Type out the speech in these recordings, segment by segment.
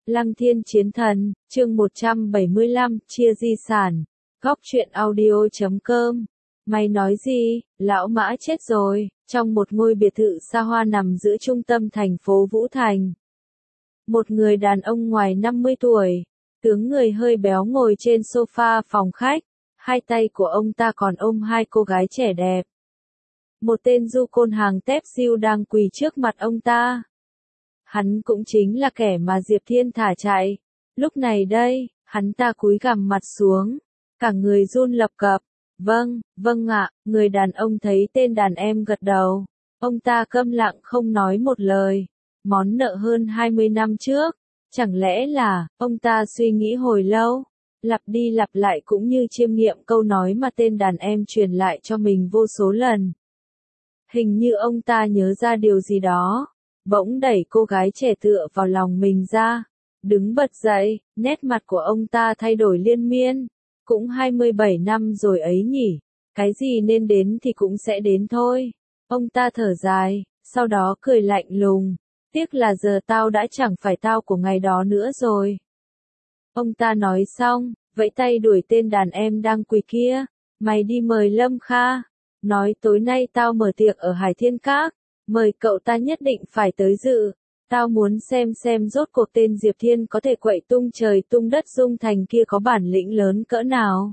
Lăng Thiên Chiến Thần, chương 175, chia di sản. Góc truyện audio.com. Mày nói gì, lão Mã chết rồi, trong một ngôi biệt thự xa hoa nằm giữa trung tâm thành phố Vũ Thành. Một người đàn ông ngoài 50 tuổi, tướng người hơi béo ngồi trên sofa phòng khách, hai tay của ông ta còn ôm hai cô gái trẻ đẹp. Một tên du côn hàng tép diêu đang quỳ trước mặt ông ta. Hắn cũng chính là kẻ mà Diệp Thiên thả chạy. Lúc này đây, hắn ta cúi gằm mặt xuống, cả người run lập cập. Vâng ạ, người đàn ông thấy tên đàn em gật đầu. Ông ta câm lặng không nói một lời. Món nợ hơn 20 năm trước, chẳng lẽ là, ông ta suy nghĩ hồi lâu, lặp đi lặp lại cũng như chiêm nghiệm câu nói mà tên đàn em truyền lại cho mình vô số lần. Hình như ông ta nhớ ra điều gì đó, bỗng đẩy cô gái trẻ tựa vào lòng mình ra, đứng bật dậy, nét mặt của ông ta thay đổi liên miên. Cũng 27 năm rồi ấy nhỉ, cái gì nên đến thì cũng sẽ đến thôi. Ông ta thở dài, sau đó cười lạnh lùng, tiếc là giờ tao đã chẳng phải tao của ngày đó nữa rồi. Ông ta nói xong, vẫy tay đuổi tên đàn em đang quỳ kia, mày đi mời Lâm Kha, nói tối nay tao mở tiệc ở Hải Thiên Các, mời cậu ta nhất định phải tới dự. Tao muốn xem rốt cuộc tên Diệp Thiên có thể quậy tung trời tung đất Dung Thành kia có bản lĩnh lớn cỡ nào.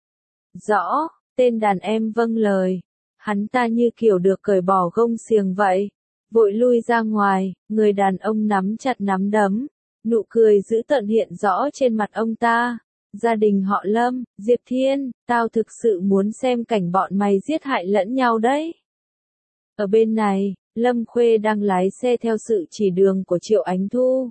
Rõ, tên đàn em vâng lời. Hắn ta như kiểu được cởi bỏ gông xiềng vậy. Vội lui ra ngoài, người đàn ông nắm chặt nắm đấm. Nụ cười dữ tợn hiện rõ trên mặt ông ta. Gia đình họ Lâm, Diệp Thiên, tao thực sự muốn xem cảnh bọn mày giết hại lẫn nhau đấy. Ở bên này, Lâm Khuê đang lái xe theo sự chỉ đường của Triệu Ánh Thu.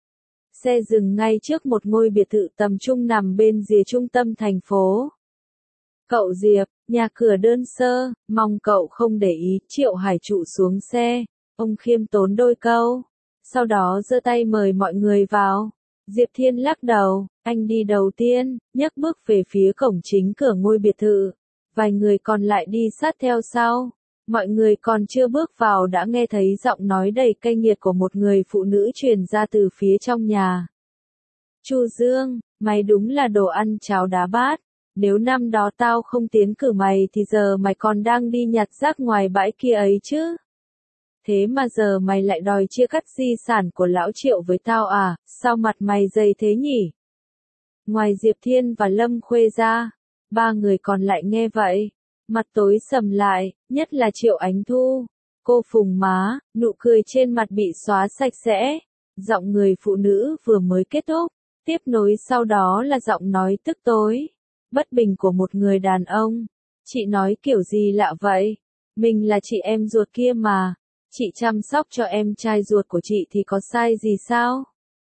Xe dừng ngay trước một ngôi biệt thự tầm trung nằm bên rìa trung tâm thành phố. Cậu Diệp, nhà cửa đơn sơ, mong cậu không để ý. Triệu Hải trụ xuống xe, ông khiêm tốn đôi câu, sau đó giơ tay mời mọi người vào. Diệp Thiên lắc đầu, anh đi đầu tiên, nhấc bước về phía cổng chính cửa ngôi biệt thự. Vài người còn lại đi sát theo sau. Mọi người còn chưa bước vào đã nghe thấy giọng nói đầy cay nghiệt của một người phụ nữ truyền ra từ phía trong nhà. Chu Dương, mày đúng là đồ ăn cháo đá bát. Nếu năm đó tao không tiến cử mày thì giờ mày còn đang đi nhặt rác ngoài bãi kia ấy chứ. Thế mà giờ mày lại đòi chia cắt di sản của lão Triệu với tao à, sao mặt mày dày thế nhỉ? Ngoài Diệp Thiên và Lâm Khuê ra, ba người còn lại nghe vậy. Mặt tối sầm lại, nhất là Triệu Ánh Thu. Cô phùng má, nụ cười trên mặt bị xóa sạch sẽ. Giọng người phụ nữ vừa mới kết thúc, tiếp nối sau đó là giọng nói tức tối, bất bình của một người đàn ông. Chị nói kiểu gì lạ vậy? Mình là chị em ruột kia mà. Chị chăm sóc cho em trai ruột của chị thì có sai gì sao?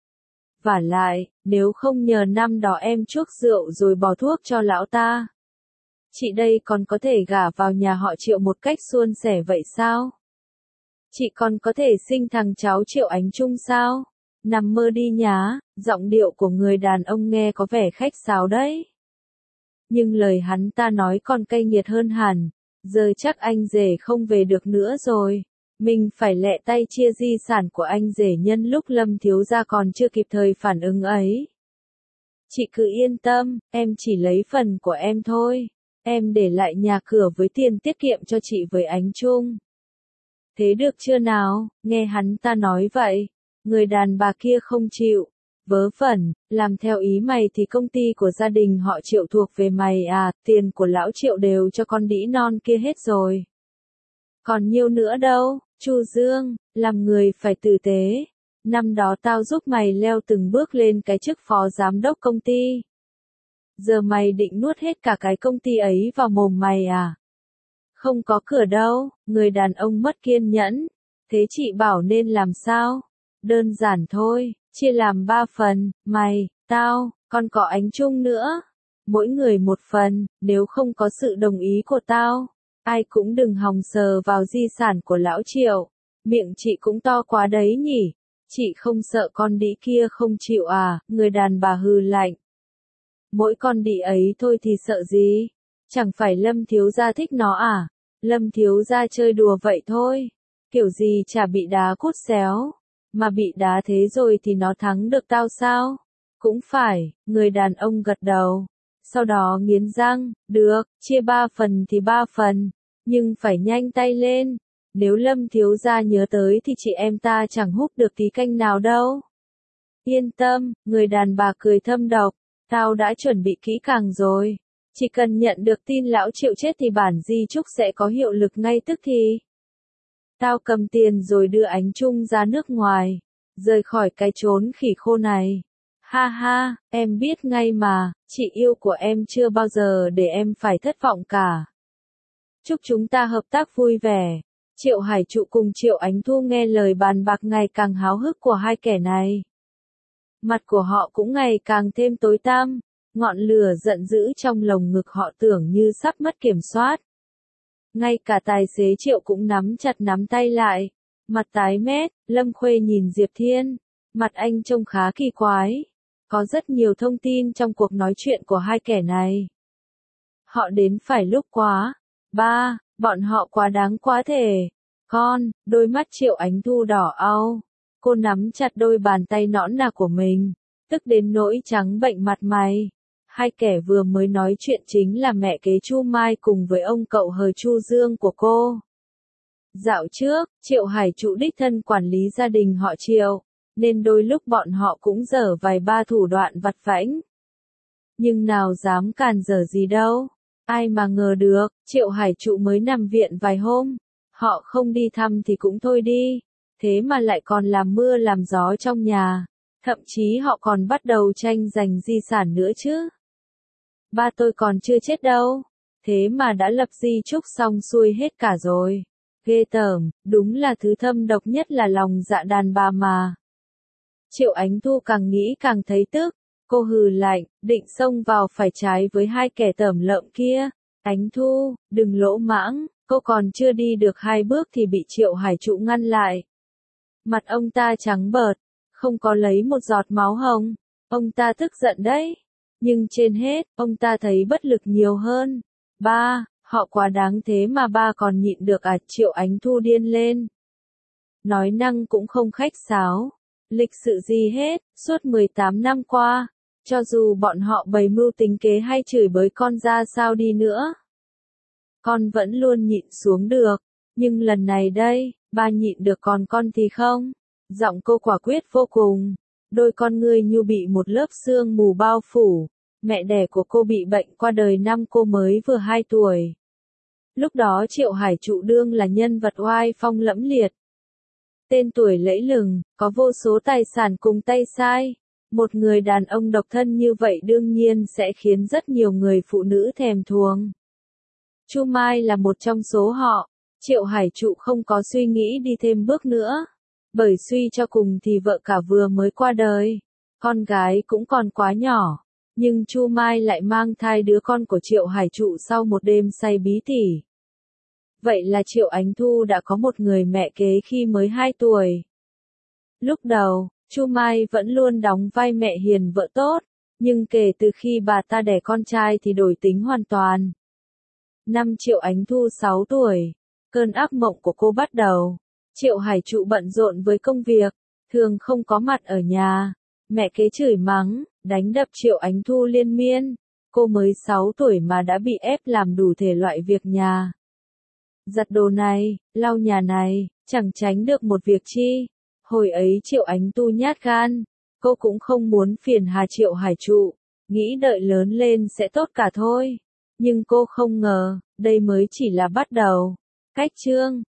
Vả lại, nếu không nhờ năm đó em chuốc rượu rồi bỏ thuốc cho lão ta, chị đây còn có thể gả vào nhà họ Triệu một cách suôn sẻ vậy sao? Chị còn có thể sinh thằng cháu Triệu Ánh Trung sao? Nằm mơ đi nhá, giọng điệu của người đàn ông nghe có vẻ khách sáo đấy. Nhưng lời hắn ta nói còn cay nghiệt hơn hẳn, giờ chắc anh rể không về được nữa rồi. Mình phải lẹ tay chia di sản của anh rể nhân lúc Lâm thiếu gia còn chưa kịp thời phản ứng ấy. Chị cứ yên tâm, em chỉ lấy phần của em thôi. Em để lại nhà cửa với tiền tiết kiệm cho chị với Ánh Trung. Thế được chưa nào? Nghe hắn ta nói vậy, người đàn bà kia không chịu. Vớ vẩn, làm theo ý mày thì công ty của gia đình họ Triệu thuộc về mày à, tiền của lão Triệu đều cho con đĩ non kia hết rồi. Còn nhiêu nữa đâu, Chu Dương, làm người phải tử tế. Năm đó tao giúp mày leo từng bước lên cái chức phó giám đốc công ty. Giờ mày định nuốt hết cả cái công ty ấy vào mồm mày à? Không có cửa đâu, người đàn ông mất kiên nhẫn. Thế chị bảo nên làm sao? Đơn giản thôi, chia làm 3 phần, mày, tao, còn có Ánh Trung nữa. Mỗi người một phần, nếu không có sự đồng ý của tao, ai cũng đừng hòng sờ vào di sản của lão Triệu. Miệng chị cũng to quá đấy nhỉ? Chị không sợ con đĩ kia không chịu à? Người đàn bà hừ lạnh. Mỗi con đĩ ấy thôi thì sợ gì? Chẳng phải Lâm thiếu gia thích nó à? Lâm thiếu gia chơi đùa vậy thôi. Kiểu gì chả bị đá cút xéo. Mà bị đá thế rồi thì nó thắng được tao sao? Cũng phải, người đàn ông gật đầu. Sau đó nghiến răng, được, chia 3 phần thì 3 phần, nhưng phải nhanh tay lên. Nếu Lâm thiếu gia nhớ tới thì chị em ta chẳng húp được tí canh nào đâu. Yên tâm, người đàn bà cười thâm độc, tao đã chuẩn bị kỹ càng rồi. Chỉ cần nhận được tin lão Triệu chết thì bản di chúc sẽ có hiệu lực ngay tức thì. Tao cầm tiền rồi đưa Ánh Trung ra nước ngoài, rời khỏi cái chốn khỉ khô này. Ha ha, em biết ngay mà, chị yêu của em chưa bao giờ để em phải thất vọng cả. Chúc chúng ta hợp tác vui vẻ. Triệu Hải Trụ cùng Triệu Ánh Thu nghe lời bàn bạc ngày càng háo hức của hai kẻ này. Mặt của họ cũng ngày càng thêm tối tăm, ngọn lửa giận dữ trong lồng ngực họ tưởng như sắp mất kiểm soát. Ngay cả tài xế Triệu cũng nắm chặt nắm tay lại, mặt tái mét. Lâm Khuê nhìn Diệp Thiên, mặt anh trông khá kỳ quái. Có rất nhiều thông tin trong cuộc nói chuyện của hai kẻ này. Họ đến phải lúc quá. Ba, bọn họ quá đáng quá thể. Con, đôi mắt Triệu Ánh Thu đỏ au. Cô nắm chặt đôi bàn tay nõn nà của mình, tức đến nỗi trắng bệnh mặt mày. Hai kẻ vừa mới nói chuyện chính là mẹ kế Chu Mai cùng với ông cậu hờ Chu Dương của cô. Dạo trước, Triệu Hải Trụ đích thân quản lý gia đình họ Triệu, nên đôi lúc bọn họ cũng dở vài ba thủ đoạn vặt vãnh. Nhưng nào dám càn dở gì đâu. Ai mà ngờ được, Triệu Hải Trụ mới nằm viện vài hôm. Họ không đi thăm thì cũng thôi đi. Thế mà lại còn làm mưa làm gió trong nhà. Thậm chí họ còn bắt đầu tranh giành di sản nữa chứ. Ba tôi còn chưa chết đâu. Thế mà đã lập di chúc xong xuôi hết cả rồi. Ghê tởm, đúng là thứ thâm độc nhất là lòng dạ đàn bà mà. Triệu Ánh Thu càng nghĩ càng thấy tức. Cô hừ lạnh, định xông vào phải trái với hai kẻ tởm lợm kia. Ánh Thu, đừng lỗ mãng, cô còn chưa đi được 2 bước thì bị Triệu Hải Trụ ngăn lại. Mặt ông ta trắng bợt, không có lấy một giọt máu hồng. Ông ta tức giận đấy. Nhưng trên hết, ông ta thấy bất lực nhiều hơn. Ba, họ quá đáng thế mà ba còn nhịn được à? Triệu Ánh Thu điên lên. Nói năng cũng không khách sáo. Lịch sự gì hết, suốt 18 năm qua. Cho dù bọn họ bày mưu tính kế hay chửi bới con ra sao đi nữa. Con vẫn luôn nhịn xuống được. Nhưng lần này đây, ba nhịn được còn con thì không. Giọng cô quả quyết vô cùng. Đôi con ngươi như bị một lớp sương mù bao phủ. Mẹ đẻ của cô bị bệnh qua đời năm cô mới vừa 2 tuổi. Lúc đó Triệu Hải Trụ đương là nhân vật oai phong lẫm liệt. Tên tuổi lẫy lừng, có vô số tài sản cùng tay sai. Một người đàn ông độc thân như vậy đương nhiên sẽ khiến rất nhiều người phụ nữ thèm thuồng. Chu Mai là một trong số họ. Triệu Hải Trụ không có suy nghĩ đi thêm bước nữa. Bởi suy cho cùng thì vợ cả vừa mới qua đời. Con gái cũng còn quá nhỏ. Nhưng Chu Mai lại mang thai đứa con của Triệu Hải Trụ sau một đêm say bí tỉ. Vậy là Triệu Ánh Thu đã có một người mẹ kế khi mới 2 tuổi. Lúc đầu, Chu Mai vẫn luôn đóng vai mẹ hiền vợ tốt. Nhưng kể từ khi bà ta đẻ con trai thì đổi tính hoàn toàn. Năm Triệu Ánh Thu 6 tuổi. Cơn ác mộng của cô bắt đầu. Triệu Hải Trụ bận rộn với công việc, thường không có mặt ở nhà. Mẹ kế chửi mắng, đánh đập Triệu Ánh Thu liên miên. Cô mới 6 tuổi mà đã bị ép làm đủ thể loại việc nhà. Giặt đồ này, lau nhà này, chẳng tránh được một việc chi. Hồi ấy Triệu Ánh Thu nhát gan. Cô cũng không muốn phiền hà Triệu Hải Trụ. Nghĩ đợi lớn lên sẽ tốt cả thôi. Nhưng cô không ngờ, đây mới chỉ là bắt đầu. Cách chương